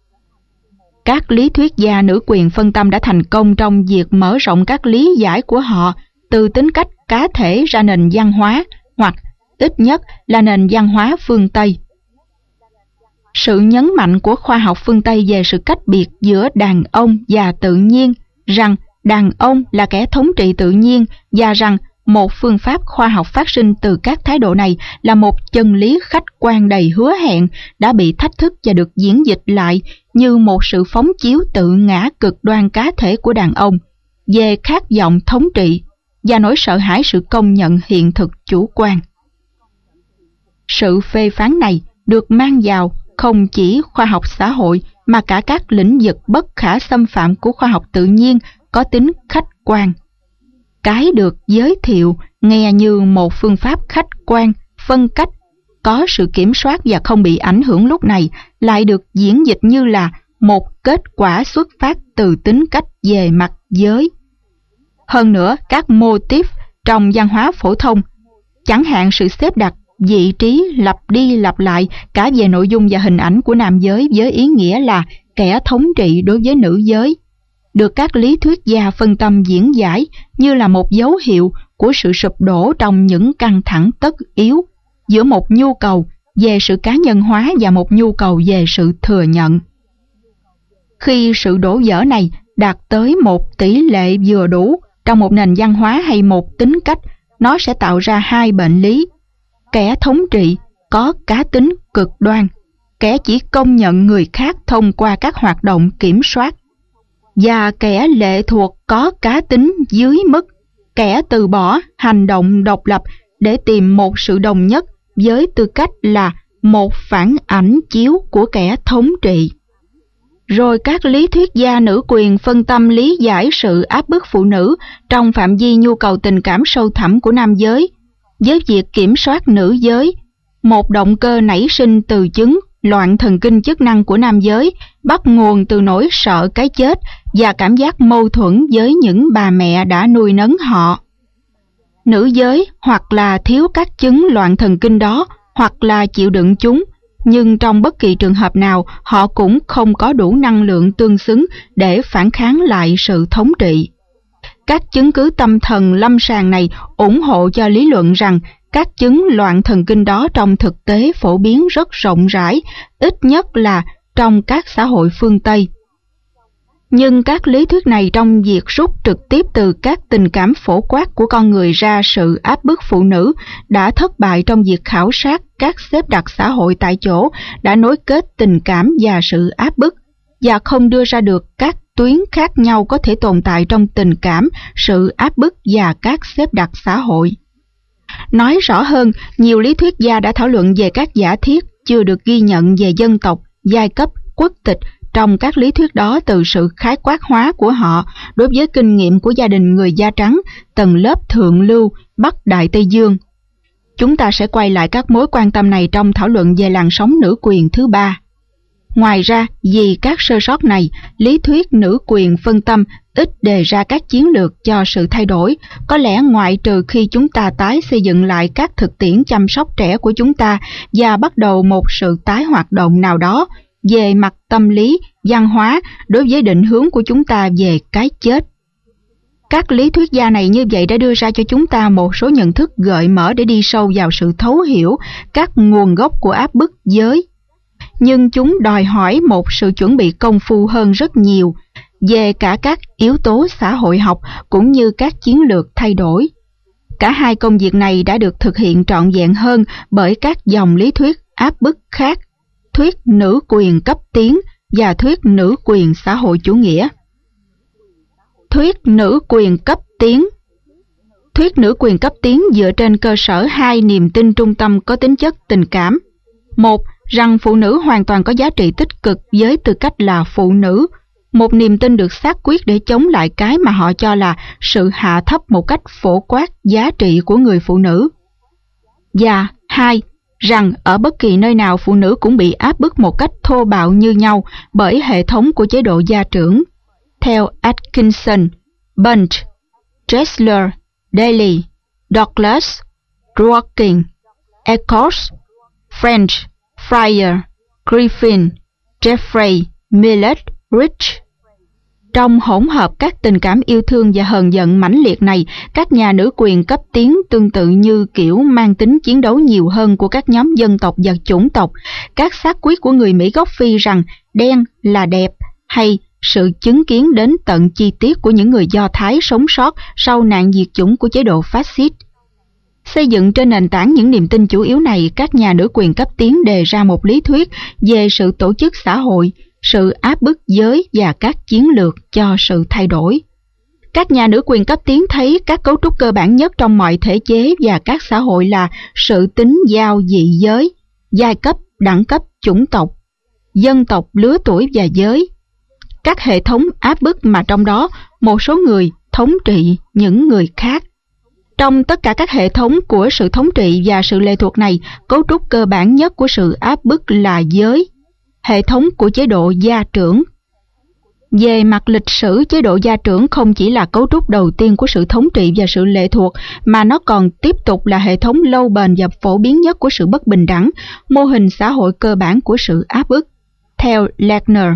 Các lý thuyết gia nữ quyền phân tâm đã thành công trong việc mở rộng các lý giải của họ từ tính cách cá thể ra nền văn hóa, hoặc ít nhất là nền văn hóa phương Tây. Sự nhấn mạnh của khoa học phương Tây về sự cách biệt giữa đàn ông và tự nhiên, rằng đàn ông là kẻ thống trị tự nhiên và rằng một phương pháp khoa học phát sinh từ các thái độ này là một chân lý khách quan đầy hứa hẹn, đã bị thách thức và được diễn dịch lại như một sự phóng chiếu tự ngã cực đoan cá thể của đàn ông về khát vọng thống trị và nỗi sợ hãi sự công nhận hiện thực chủ quan. Sự phê phán này được mang vào không chỉ khoa học xã hội mà cả các lĩnh vực bất khả xâm phạm của khoa học tự nhiên có tính khách quan. Cái được giới thiệu nghe như một phương pháp khách quan, phân cách, có sự kiểm soát và không bị ảnh hưởng lúc này, lại được diễn dịch như là một kết quả xuất phát từ tính cách về mặt giới. Hơn nữa, các mô típ trong văn hóa phổ thông, chẳng hạn sự xếp đặt vị trí lặp đi lặp lại cả về nội dung và hình ảnh của nam giới với ý nghĩa là kẻ thống trị đối với nữ giới, được các lý thuyết gia phân tâm diễn giải như là một dấu hiệu của sự sụp đổ trong những căng thẳng tất yếu giữa một nhu cầu về sự cá nhân hóa và một nhu cầu về sự thừa nhận. Khi sự đổ vỡ này đạt tới một tỷ lệ vừa đủ trong một nền văn hóa hay một tính cách, nó sẽ tạo ra hai bệnh lý. Kẻ thống trị có cá tính cực đoan, kẻ chỉ công nhận người khác thông qua các hoạt động kiểm soát, và kẻ lệ thuộc có cá tính dưới mức, kẻ từ bỏ hành động độc lập để tìm một sự đồng nhất với tư cách là một phản ảnh chiếu của kẻ thống trị. Rồi các lý thuyết gia nữ quyền phân tâm lý giải sự áp bức phụ nữ trong phạm vi nhu cầu tình cảm sâu thẳm của nam giới, với việc kiểm soát nữ giới, một động cơ nảy sinh từ chứng loạn thần kinh chức năng của nam giới, bắt nguồn từ nỗi sợ cái chết và cảm giác mâu thuẫn với những bà mẹ đã nuôi nấng họ. Nữ giới hoặc là thiếu các chứng loạn thần kinh đó, hoặc là chịu đựng chúng, nhưng trong bất kỳ trường hợp nào họ cũng không có đủ năng lượng tương xứng để phản kháng lại sự thống trị. Các chứng cứ tâm thần lâm sàng này ủng hộ cho lý luận rằng các chứng loạn thần kinh đó trong thực tế phổ biến rất rộng rãi, ít nhất là trong các xã hội phương Tây. Nhưng các lý thuyết này trong việc rút trực tiếp từ các tình cảm phổ quát của con người ra sự áp bức phụ nữ đã thất bại trong việc khảo sát các xếp đặt xã hội tại chỗ đã nối kết tình cảm và sự áp bức, và không đưa ra được các tuyến khác nhau có thể tồn tại trong tình cảm, sự áp bức và các xếp đặt xã hội. Nói rõ hơn, nhiều lý thuyết gia đã thảo luận về các giả thiết chưa được ghi nhận về dân tộc, giai cấp, quốc tịch trong các lý thuyết đó từ sự khái quát hóa của họ đối với kinh nghiệm của gia đình người da trắng, tầng lớp thượng lưu Bắc Đại Tây Dương. Chúng ta sẽ quay lại các mối quan tâm này trong thảo luận về làn sóng nữ quyền thứ ba. Ngoài ra, vì các sơ sót này, lý thuyết nữ quyền phân tâm ít đề ra các chiến lược cho sự thay đổi, có lẽ ngoại trừ khi chúng ta tái xây dựng lại các thực tiễn chăm sóc trẻ của chúng ta và bắt đầu một sự tái hoạt động nào đó về mặt tâm lý, văn hóa đối với định hướng của chúng ta về cái chết. Các lý thuyết gia này như vậy đã đưa ra cho chúng ta một số nhận thức gợi mở để đi sâu vào sự thấu hiểu các nguồn gốc của áp bức giới. Nhưng chúng đòi hỏi một sự chuẩn bị công phu hơn rất nhiều về cả các yếu tố xã hội học cũng như các chiến lược thay đổi. Cả hai công việc này đã được thực hiện trọn vẹn hơn bởi các dòng lý thuyết áp bức khác, thuyết nữ quyền cấp tiến và thuyết nữ quyền xã hội chủ nghĩa. Thuyết nữ quyền cấp tiến. Thuyết nữ quyền cấp tiến dựa trên cơ sở hai niềm tin trung tâm có tính chất tình cảm. Một, rằng phụ nữ hoàn toàn có giá trị tích cực với tư cách là phụ nữ, một niềm tin được xác quyết để chống lại cái mà họ cho là sự hạ thấp một cách phổ quát giá trị của người phụ nữ. Và hai, rằng ở bất kỳ nơi nào phụ nữ cũng bị áp bức một cách thô bạo như nhau bởi hệ thống của chế độ gia trưởng. Theo Atkinson, Bunch, Dressler, Daly, Douglas, Dworkin, Eccles, French, Fryer, Griffin, Jeffrey, Millett, Rich. Trong hỗn hợp các tình cảm yêu thương và hờn giận mãnh liệt này, các nhà nữ quyền cấp tiến tương tự như kiểu mang tính chiến đấu nhiều hơn của các nhóm dân tộc và chủng tộc, các xác quyết của người Mỹ gốc Phi rằng đen là đẹp, hay sự chứng kiến đến tận chi tiết của những người Do Thái sống sót sau nạn diệt chủng của chế độ phát xít. Xây dựng trên nền tảng những niềm tin chủ yếu này, các nhà nữ quyền cấp tiến đề ra một lý thuyết về sự tổ chức xã hội, sự áp bức giới và các chiến lược cho sự thay đổi. Các nhà nữ quyền cấp tiến thấy các cấu trúc cơ bản nhất trong mọi thể chế và các xã hội là sự tính giao dị giới, giai cấp, đẳng cấp, chủng tộc, dân tộc, lứa tuổi và giới. Các hệ thống áp bức mà trong đó một số người thống trị những người khác. Trong tất cả các hệ thống của sự thống trị và sự lệ thuộc này, cấu trúc cơ bản nhất của sự áp bức là giới, hệ thống của chế độ gia trưởng. Về mặt lịch sử, chế độ gia trưởng không chỉ là cấu trúc đầu tiên của sự thống trị và sự lệ thuộc, mà nó còn tiếp tục là hệ thống lâu bền và phổ biến nhất của sự bất bình đẳng, mô hình xã hội cơ bản của sự áp bức. Theo Lerner,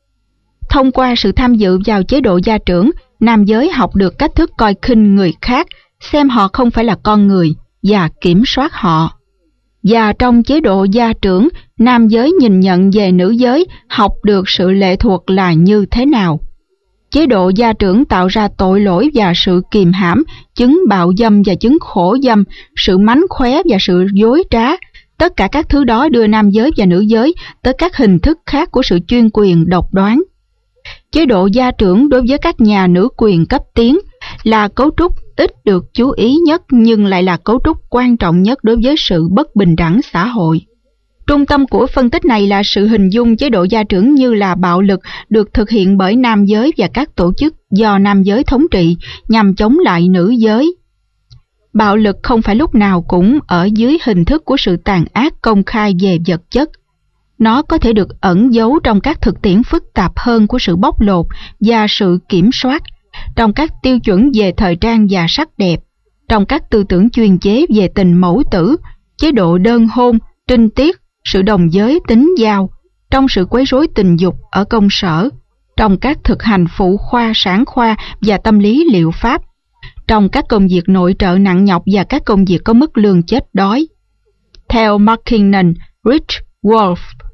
thông qua sự tham dự vào chế độ gia trưởng, nam giới học được cách thức coi khinh người khác, xem họ không phải là con người và kiểm soát họ. Và trong chế độ gia trưởng, nam giới nhìn nhận về nữ giới, học được sự lệ thuộc là như thế nào. Chế độ gia trưởng tạo ra tội lỗi và sự kìm hãm, chứng bạo dâm và chứng khổ dâm, sự mánh khóe và sự dối trá. Tất cả các thứ đó đưa nam giới và nữ giới tới các hình thức khác của sự chuyên quyền độc đoán. Chế độ gia trưởng đối với các nhà nữ quyền cấp tiến là cấu trúc ít được chú ý nhất, nhưng lại là cấu trúc quan trọng nhất đối với sự bất bình đẳng xã hội. Trung tâm của phân tích này là sự hình dung chế độ gia trưởng như là bạo lực được thực hiện bởi nam giới và các tổ chức do nam giới thống trị nhằm chống lại nữ giới. Bạo lực không phải lúc nào cũng ở dưới hình thức của sự tàn ác công khai về vật chất. Nó có thể được ẩn giấu trong các thực tiễn phức tạp hơn của sự bóc lột và sự kiểm soát, trong các tiêu chuẩn về thời trang và sắc đẹp, trong các tư tưởng chuyên chế về tình mẫu tử, chế độ đơn hôn, trinh tiết, sự đồng giới tính giao, trong sự quấy rối tình dục ở công sở, trong các thực hành phụ khoa, sản khoa và tâm lý liệu pháp, trong các công việc nội trợ nặng nhọc và các công việc có mức lương chết đói. Theo McKinnon, Rich, Wolf,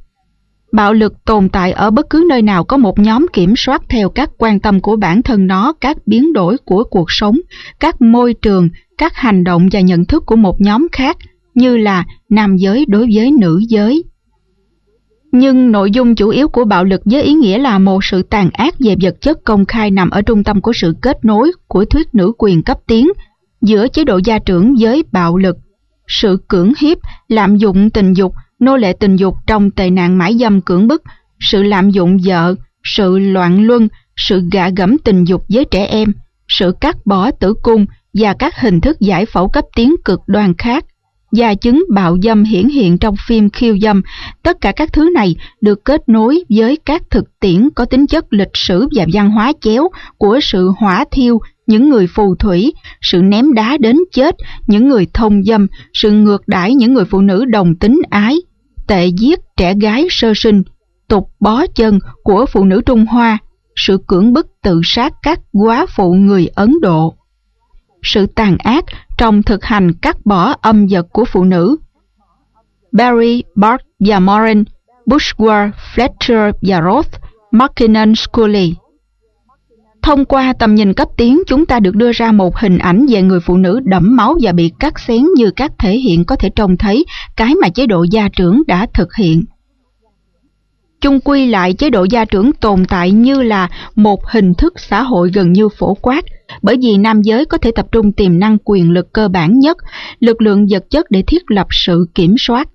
bạo lực tồn tại ở bất cứ nơi nào có một nhóm kiểm soát theo các quan tâm của bản thân nó, các biến đổi của cuộc sống, các môi trường, các hành động và nhận thức của một nhóm khác, như là nam giới đối với nữ giới. Nhưng nội dung chủ yếu của bạo lực với ý nghĩa là một sự tàn ác về vật chất công khai nằm ở trung tâm của sự kết nối của thuyết nữ quyền cấp tiến giữa chế độ gia trưởng với bạo lực. Sự cưỡng hiếp, lạm dụng tình dục, nô lệ tình dục trong tệ nạn mãi dâm cưỡng bức, sự lạm dụng vợ, sự loạn luân, sự gạ gẫm tình dục với trẻ em, sự cắt bỏ tử cung và các hình thức giải phẫu cấp tiến cực đoan khác, và chứng bạo dâm hiển hiện trong phim khiêu dâm. Tất cả các thứ này được kết nối với các thực tiễn có tính chất lịch sử và văn hóa chéo của sự hỏa thiêu những người phù thủy, sự ném đá đến chết những người thông dâm, sự ngược đãi những người phụ nữ đồng tính ái, tệ giết trẻ gái sơ sinh, tục bó chân của phụ nữ Trung Hoa, sự cưỡng bức tự sát các góa phụ người Ấn Độ, sự tàn ác trong thực hành cắt bỏ âm vật của phụ nữ. Barry, Bart và Moran, Bushworth, Fletcher và Roth, McKinnon, Scully. Thông qua tầm nhìn cấp tiến, chúng ta được đưa ra một hình ảnh về người phụ nữ đẫm máu và bị cắt xén như các thể hiện có thể trông thấy cái mà chế độ gia trưởng đã thực hiện. Chung quy lại, chế độ gia trưởng tồn tại như là một hình thức xã hội gần như phổ quát, bởi vì nam giới có thể tập trung tiềm năng quyền lực cơ bản nhất, lực lượng vật chất để thiết lập sự kiểm soát.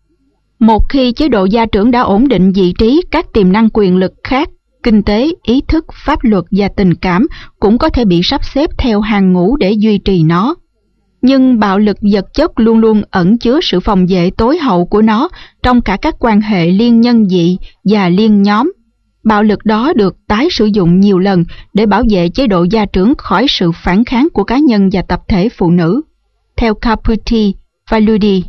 Một khi chế độ gia trưởng đã ổn định vị trí, các tiềm năng quyền lực khác, kinh tế, ý thức, pháp luật và tình cảm cũng có thể bị sắp xếp theo hàng ngũ để duy trì nó. Nhưng bạo lực vật chất luôn luôn ẩn chứa sự phòng vệ tối hậu của nó trong cả các quan hệ liên nhân dị và liên nhóm. Bạo lực đó được tái sử dụng nhiều lần để bảo vệ chế độ gia trưởng khỏi sự phản kháng của cá nhân và tập thể phụ nữ. Theo Caputi và Ludi,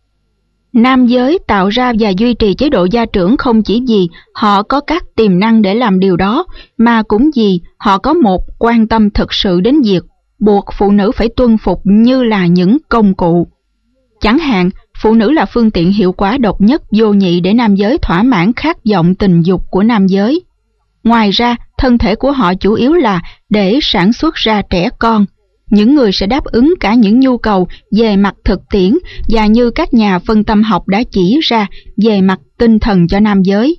nam giới tạo ra và duy trì chế độ gia trưởng không chỉ vì họ có các tiềm năng để làm điều đó, mà cũng vì họ có một quan tâm thực sự đến việc buộc phụ nữ phải tuân phục như là những công cụ. Chẳng hạn, phụ nữ là phương tiện hiệu quả độc nhất vô nhị để nam giới thỏa mãn khát vọng tình dục của nam giới. Ngoài ra, thân thể của họ chủ yếu là để sản xuất ra trẻ con, những người sẽ đáp ứng cả những nhu cầu về mặt thực tiễn và như các nhà phân tâm học đã chỉ ra về mặt tinh thần cho nam giới.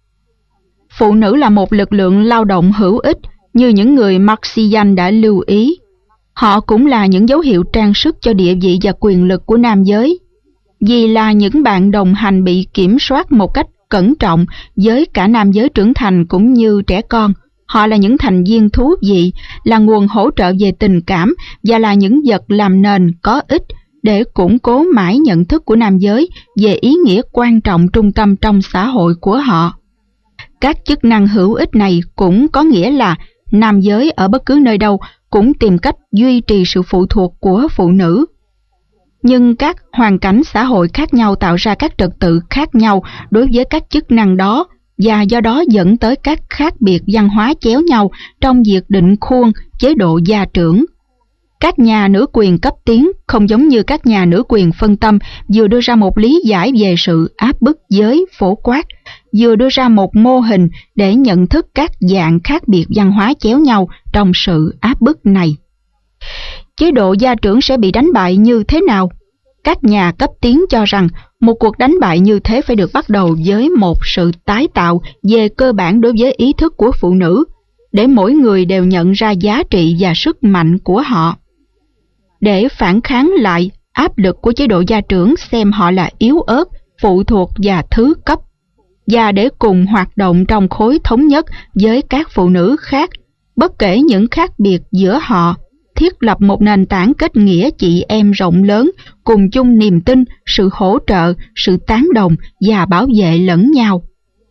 Phụ nữ là một lực lượng lao động hữu ích như những người Marxian đã lưu ý. Họ cũng là những dấu hiệu trang sức cho địa vị và quyền lực của nam giới. Vì là những bạn đồng hành bị kiểm soát một cách cẩn trọng với cả nam giới trưởng thành cũng như trẻ con, họ là những thành viên thú vị, là nguồn hỗ trợ về tình cảm và là những vật làm nền có ích để củng cố mãi nhận thức của nam giới về ý nghĩa quan trọng trung tâm trong xã hội của họ. Các chức năng hữu ích này cũng có nghĩa là nam giới ở bất cứ nơi đâu cũng tìm cách duy trì sự phụ thuộc của phụ nữ. Nhưng các hoàn cảnh xã hội khác nhau tạo ra các trật tự khác nhau đối với các chức năng đó, và do đó dẫn tới các khác biệt văn hóa chéo nhau trong việc định khuôn chế độ gia trưởng. Các nhà nữ quyền cấp tiến không giống như các nhà nữ quyền phân tâm, vừa đưa ra một lý giải về sự áp bức giới phổ quát, vừa đưa ra một mô hình để nhận thức các dạng khác biệt văn hóa chéo nhau trong sự áp bức này. Chế độ gia trưởng sẽ bị đánh bại như thế nào? Các nhà cấp tiến cho rằng một cuộc đánh bại như thế phải được bắt đầu với một sự tái tạo về cơ bản đối với ý thức của phụ nữ, để mỗi người đều nhận ra giá trị và sức mạnh của họ. Để phản kháng lại áp lực của chế độ gia trưởng xem họ là yếu ớt, phụ thuộc và thứ cấp, và để cùng hoạt động trong khối thống nhất với các phụ nữ khác, bất kể những khác biệt giữa họ, thiết lập một nền tảng kết nghĩa chị em rộng lớn, cùng chung niềm tin, sự hỗ trợ, sự tán đồng và bảo vệ lẫn nhau.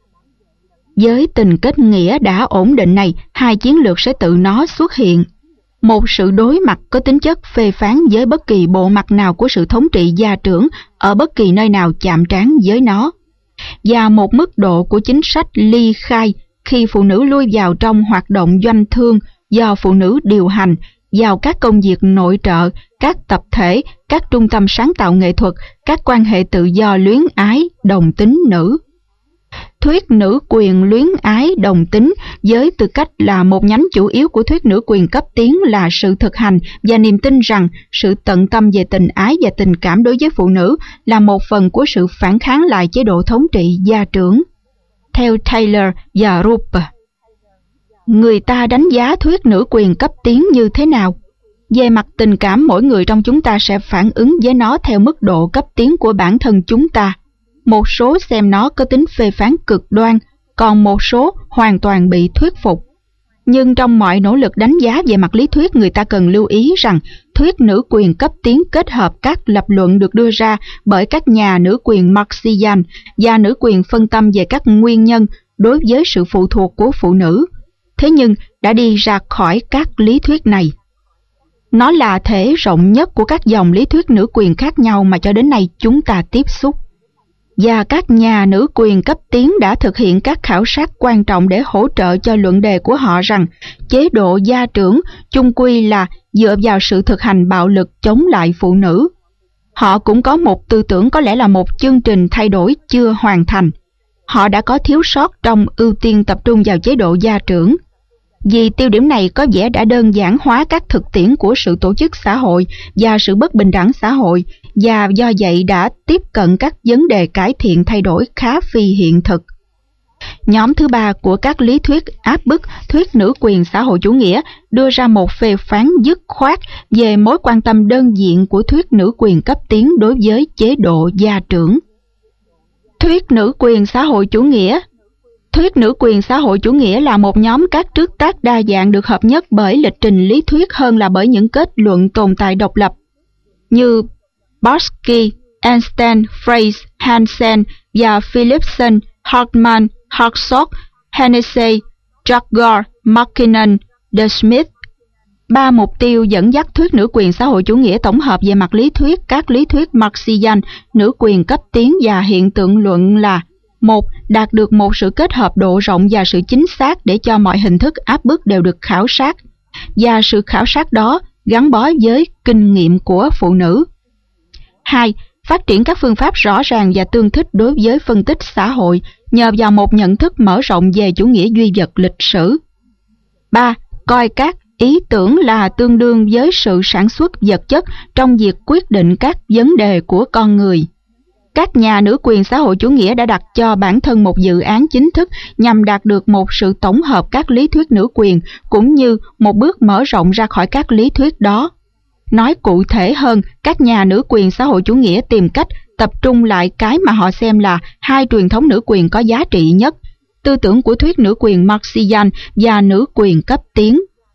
Với tình kết nghĩa đã ổn định này, hai chiến lược sẽ tự nó xuất hiện. Một sự đối mặt có tính chất phê phán với bất kỳ bộ mặt nào của sự thống trị gia trưởng ở bất kỳ nơi nào chạm trán với nó, và một mức độ của chính sách ly khai khi phụ nữ lui vào trong hoạt động doanh thương do phụ nữ điều hành, vào các công việc nội trợ, các tập thể, các trung tâm sáng tạo nghệ thuật, các quan hệ tự do luyến ái, đồng tính nữ. Thuyết nữ quyền luyến ái đồng tính với tư cách là một nhánh chủ yếu của thuyết nữ quyền cấp tiến là sự thực hành và niềm tin rằng sự tận tâm về tình ái và tình cảm đối với phụ nữ là một phần của sự phản kháng lại chế độ thống trị gia trưởng. Theo Taylor và Rupp, người ta đánh giá thuyết nữ quyền cấp tiến như thế nào? Về mặt tình cảm, mỗi người trong chúng ta sẽ phản ứng với nó theo mức độ cấp tiến của bản thân chúng ta. Một số xem nó có tính phê phán cực đoan, còn một số hoàn toàn bị thuyết phục. Nhưng trong mọi nỗ lực đánh giá về mặt lý thuyết, người ta cần lưu ý rằng thuyết nữ quyền cấp tiến kết hợp các lập luận được đưa ra bởi các nhà nữ quyền Marxian và nữ quyền phân tâm về các nguyên nhân đối với sự phụ thuộc của phụ nữ. Thế nhưng đã đi ra khỏi các lý thuyết này. Nó là thể rộng nhất của các dòng lý thuyết nữ quyền khác nhau mà cho đến nay chúng ta tiếp xúc. Và các nhà nữ quyền cấp tiến đã thực hiện các khảo sát quan trọng để hỗ trợ cho luận đề của họ rằng chế độ gia trưởng chung quy là dựa vào sự thực hành bạo lực chống lại phụ nữ. Họ cũng có một tư tưởng có lẽ là một chương trình thay đổi chưa hoàn thành. Họ đã có thiếu sót trong ưu tiên tập trung vào chế độ gia trưởng. Vì tiêu điểm này có vẻ đã đơn giản hóa các thực tiễn của sự tổ chức xã hội và sự bất bình đẳng xã hội, và do vậy đã tiếp cận các vấn đề cải thiện thay đổi khá phi hiện thực. Nhóm thứ ba của các lý thuyết áp bức, thuyết nữ quyền xã hội chủ nghĩa, đưa ra một phê phán dứt khoát về mối quan tâm đơn diện của thuyết nữ quyền cấp tiến đối với chế độ gia trưởng. Thuyết nữ quyền xã hội chủ nghĩa. Thuyết nữ quyền xã hội chủ nghĩa là một nhóm các trước tác đa dạng được hợp nhất bởi lịch trình lý thuyết hơn là bởi những kết luận tồn tại độc lập, như Brodsky, Einstein, Fraser, Hansen và Philipson, Hartman, Hartsock, Hennessy, Jaggard, McKinnon, De Smith. Ba mục tiêu dẫn dắt thuyết nữ quyền xã hội chủ nghĩa tổng hợp về mặt lý thuyết các lý thuyết Marxian, nữ quyền cấp tiến và hiện tượng luận là: 1. Đạt được một sự kết hợp độ rộng và sự chính xác để cho mọi hình thức áp bức đều được khảo sát, và sự khảo sát đó gắn bó với kinh nghiệm của phụ nữ. 2. Phát triển các phương pháp rõ ràng và tương thích đối với phân tích xã hội nhờ vào một nhận thức mở rộng về chủ nghĩa duy vật lịch sử. 3. Coi các ý tưởng là tương đương với sự sản xuất vật chất trong việc quyết định các vấn đề của con người. Các nhà nữ quyền xã hội chủ nghĩa đã đặt cho bản thân một dự án chính thức nhằm đạt được một sự tổng hợp các lý thuyết nữ quyền, cũng như một bước mở rộng ra khỏi các lý thuyết đó. Nói cụ thể hơn, các nhà nữ quyền xã hội chủ nghĩa tìm cách tập trung lại cái mà họ xem là hai truyền thống nữ quyền có giá trị nhất: tư tưởng của thuyết nữ quyền Marxian và nữ quyền cấp tiến.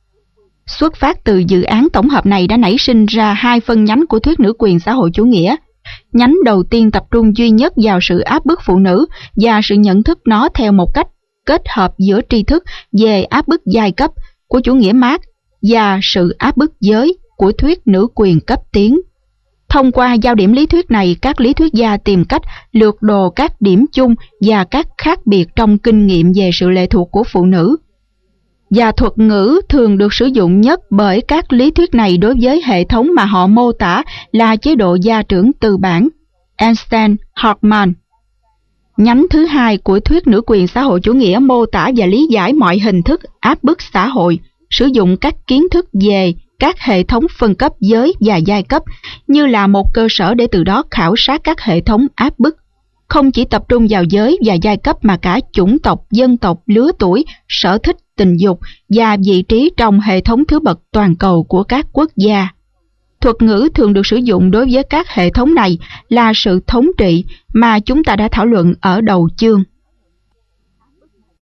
Xuất phát từ dự án tổng hợp này đã nảy sinh ra hai phân nhánh của thuyết nữ quyền xã hội chủ nghĩa. Nhánh đầu tiên tập trung duy nhất vào sự áp bức phụ nữ và sự nhận thức nó theo một cách kết hợp giữa tri thức về áp bức giai cấp của chủ nghĩa Mác và sự áp bức giới của thuyết nữ quyền cấp tiến. Thông qua giao điểm lý thuyết này, các lý thuyết gia tìm cách lược đồ các điểm chung và các khác biệt trong kinh nghiệm về sự lệ thuộc của phụ nữ. Và thuật ngữ thường được sử dụng nhất bởi các lý thuyết này đối với hệ thống mà họ mô tả là chế độ gia trưởng tư bản, Einstein-Hartmann. Nhánh thứ hai của thuyết nữ quyền xã hội chủ nghĩa mô tả và lý giải mọi hình thức áp bức xã hội, sử dụng các kiến thức về các hệ thống phân cấp giới và giai cấp như là một cơ sở để từ đó khảo sát các hệ thống áp bức, không chỉ tập trung vào giới và giai cấp mà cả chủng tộc, dân tộc, lứa tuổi, sở thích, tình dục và vị trí trong hệ thống thứ bậc toàn cầu của các quốc gia. Thuật ngữ thường được sử dụng đối với các hệ thống này là sự thống trị mà chúng ta đã thảo luận ở đầu chương.